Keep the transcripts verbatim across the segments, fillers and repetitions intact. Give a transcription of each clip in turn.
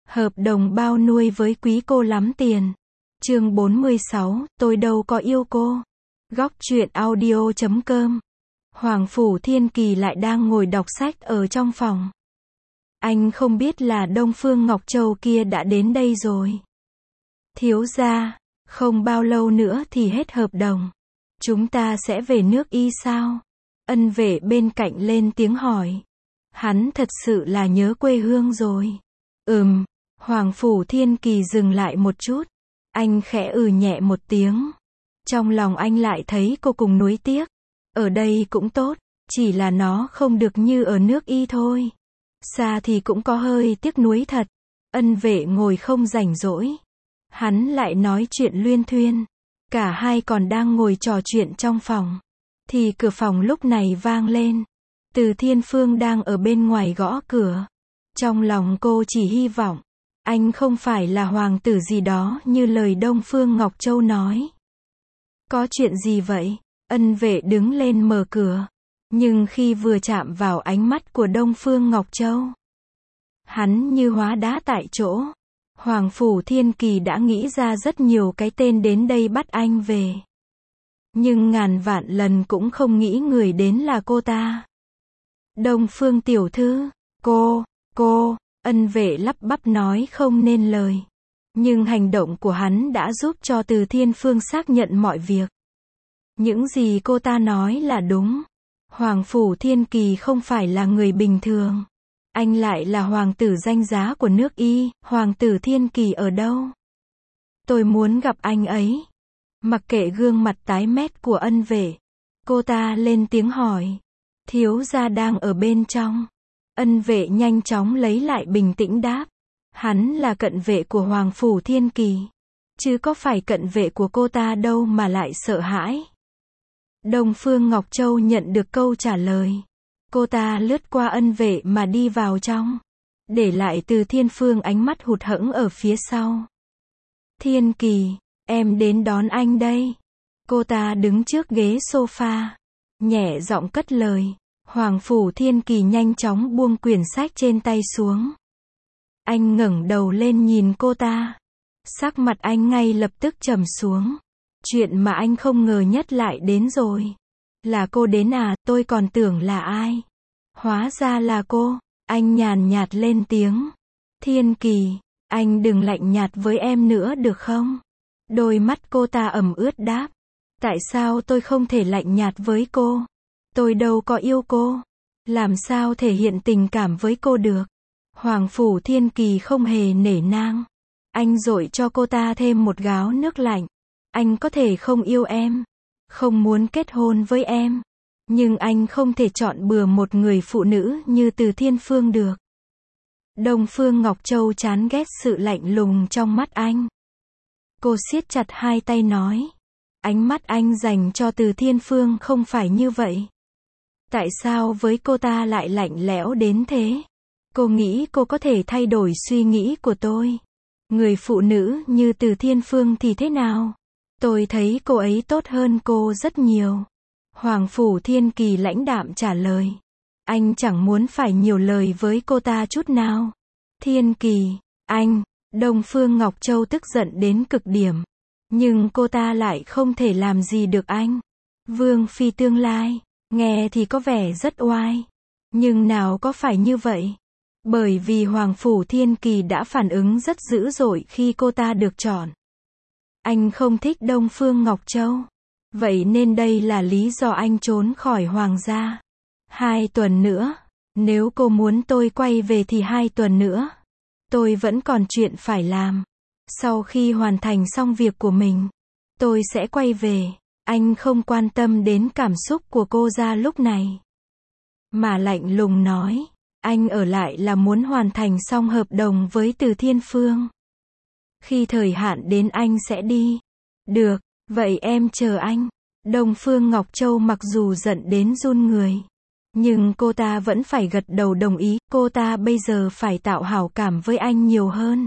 Hợp đồng bao nuôi với quý cô lắm tiền. Chương bốn mươi sáu, tôi đâu có yêu cô. Góc truyện audio chấm com. Hoàng Phủ Thiên Kỳ lại đang ngồi đọc sách ở trong phòng. Anh không biết là Đông Phương Ngọc Châu kia đã đến đây rồi. Thiếu gia, không bao lâu nữa thì hết hợp đồng. Chúng ta sẽ về nước Y sao? Ân Vệ bên cạnh lên tiếng hỏi. Hắn thật sự là nhớ quê hương rồi. Ừm, Hoàng Phủ Thiên Kỳ dừng lại một chút. Anh khẽ ừ nhẹ một tiếng. Trong lòng anh lại thấy cô cùng nuối tiếc. Ở đây cũng tốt, chỉ là nó không được như ở nước Y thôi. Xa thì cũng có hơi tiếc nuối thật. Ân Vệ ngồi không rảnh rỗi. Hắn lại nói chuyện luyên thuyên. Cả hai còn đang ngồi trò chuyện trong phòng. Thì cửa phòng lúc này vang lên. Từ Thiên Phương đang ở bên ngoài gõ cửa. Trong lòng cô chỉ hy vọng anh không phải là hoàng tử gì đó như lời Đông Phương Ngọc Châu nói. Có chuyện gì vậy? Ân Vệ đứng lên mở cửa. Nhưng khi vừa chạm vào ánh mắt của Đông Phương Ngọc Châu, hắn như hóa đá tại chỗ. Hoàng Phủ Thiên Kỳ đã nghĩ ra rất nhiều cái tên đến đây bắt anh về. Nhưng ngàn vạn lần cũng không nghĩ người đến là cô ta. Đông Phương tiểu thư, cô, cô, Ân Vệ lắp bắp nói không nên lời. Nhưng hành động của hắn đã giúp cho Từ Thiên Phương xác nhận mọi việc. Những gì cô ta nói là đúng. Hoàng Phủ Thiên Kỳ không phải là người bình thường. Anh lại là hoàng tử danh giá của nước Y. Hoàng tử Thiên Kỳ ở đâu? Tôi muốn gặp anh ấy. Mặc kệ gương mặt tái mét của Ân Vệ, cô ta lên tiếng hỏi. Thiếu gia đang ở bên trong. Ân Vệ nhanh chóng lấy lại bình tĩnh đáp. Hắn là cận vệ của Hoàng Phủ Thiên Kỳ. Chứ có phải cận vệ của cô ta đâu mà lại sợ hãi. Đông Phương Ngọc Châu nhận được câu trả lời. Cô ta lướt qua Ân Vệ mà đi vào trong. Để lại Từ Thiên Phương ánh mắt hụt hẫng ở phía sau. Thiên Kỳ, em đến đón anh đây. Cô ta đứng trước ghế sofa. Nhẹ giọng cất lời. Hoàng Phủ Thiên Kỳ nhanh chóng buông quyển sách trên tay xuống. Anh ngẩng đầu lên nhìn cô ta. Sắc mặt anh ngay lập tức trầm xuống. Chuyện mà anh không ngờ nhất lại đến rồi. Là cô đến à, tôi còn tưởng là ai. Hóa ra là cô. Anh nhàn nhạt lên tiếng. Thiên Kỳ, anh đừng lạnh nhạt với em nữa được không? Đôi mắt cô ta ẩm ướt đáp. Tại sao tôi không thể lạnh nhạt với cô? Tôi đâu có yêu cô. Làm sao thể hiện tình cảm với cô được? Hoàng Phủ Thiên Kỳ không hề nể nang. Anh dội cho cô ta thêm một gáo nước lạnh. Anh có thể không yêu em, không muốn kết hôn với em. Nhưng anh không thể chọn bừa một người phụ nữ như Từ Thiên Phương được. Đông Phương Ngọc Châu chán ghét sự lạnh lùng trong mắt anh. Cô siết chặt hai tay nói. Ánh mắt anh dành cho Từ Thiên Phương không phải như vậy. Tại sao với cô ta lại lạnh lẽo đến thế? Cô nghĩ cô có thể thay đổi suy nghĩ của tôi. Người phụ nữ như Từ Thiên Phương thì thế nào? Tôi thấy cô ấy tốt hơn cô rất nhiều. Hoàng Phủ Thiên Kỳ lãnh đạm trả lời. Anh chẳng muốn phải nhiều lời với cô ta chút nào. Thiên Kỳ, anh, Đông Phương Ngọc Châu tức giận đến cực điểm. Nhưng cô ta lại không thể làm gì được anh. Vương phi tương lai, nghe thì có vẻ rất oai. Nhưng nào có phải như vậy? Bởi vì Hoàng Phủ Thiên Kỳ đã phản ứng rất dữ dội khi cô ta được chọn. Anh không thích Đông Phương Ngọc Châu. Vậy nên đây là lý do anh trốn khỏi hoàng gia. Hai tuần nữa. Nếu cô muốn tôi quay về thì hai tuần nữa. Tôi vẫn còn chuyện phải làm. Sau khi hoàn thành xong việc của mình, tôi sẽ quay về. Anh không quan tâm đến cảm xúc của cô ra lúc này. Mà lạnh lùng nói. Anh ở lại là muốn hoàn thành xong hợp đồng với Từ Thiên Phương. Khi thời hạn đến anh sẽ đi. Được, vậy em chờ anh. Đông Phương Ngọc Châu mặc dù giận đến run người. Nhưng cô ta vẫn phải gật đầu đồng ý. Cô ta bây giờ phải tạo hảo cảm với anh nhiều hơn.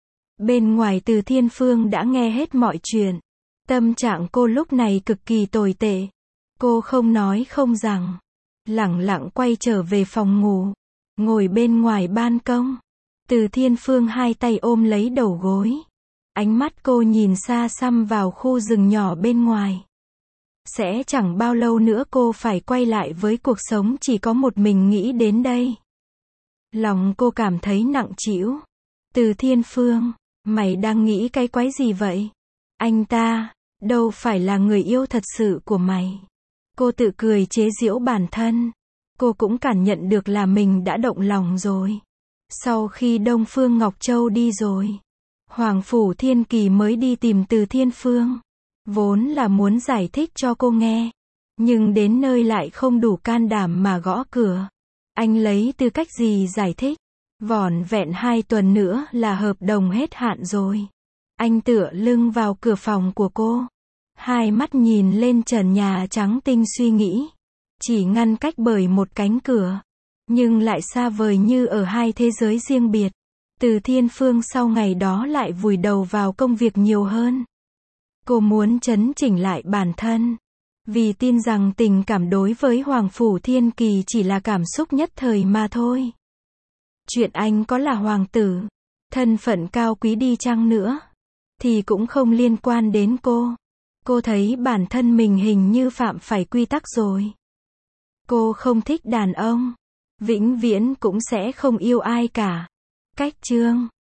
Bên ngoài Từ Thiên Phương đã nghe hết mọi chuyện. Tâm trạng cô lúc này cực kỳ tồi tệ. Cô không nói không rằng. Lẳng lặng quay trở về phòng ngủ. Ngồi bên ngoài ban công. Từ Thiên Phương hai tay ôm lấy đầu gối. Ánh mắt cô nhìn xa xăm vào khu rừng nhỏ bên ngoài. Sẽ chẳng bao lâu nữa cô phải quay lại với cuộc sống chỉ có một mình nghĩ đến đây. Lòng cô cảm thấy nặng trĩu. Từ Thiên Phương, mày đang nghĩ cái quái gì vậy? Anh ta, đâu phải là người yêu thật sự của mày. Cô tự cười chế giễu bản thân. Cô cũng cảm nhận được là mình đã động lòng rồi. Sau khi Đông Phương Ngọc Châu đi rồi, Hoàng Phủ Thiên Kỳ mới đi tìm Từ Thiên Phương. Vốn là muốn giải thích cho cô nghe. Nhưng đến nơi lại không đủ can đảm mà gõ cửa. Anh lấy tư cách gì giải thích? Vỏn vẹn hai tuần nữa là hợp đồng hết hạn rồi. Anh tựa lưng vào cửa phòng của cô. Hai mắt nhìn lên trần nhà trắng tinh suy nghĩ. Chỉ ngăn cách bởi một cánh cửa. Nhưng lại xa vời như ở hai thế giới riêng biệt. Từ Thiên Phương sau ngày đó lại vùi đầu vào công việc nhiều hơn. Cô muốn chấn chỉnh lại bản thân. Vì tin rằng tình cảm đối với Hoàng Phủ Thiên Kỳ chỉ là cảm xúc nhất thời mà thôi. Chuyện anh có là hoàng tử, thân phận cao quý đi chăng nữa, thì cũng không liên quan đến cô. Cô thấy bản thân mình hình như phạm phải quy tắc rồi. Cô không thích đàn ông, vĩnh viễn cũng sẽ không yêu ai cả. Cách chương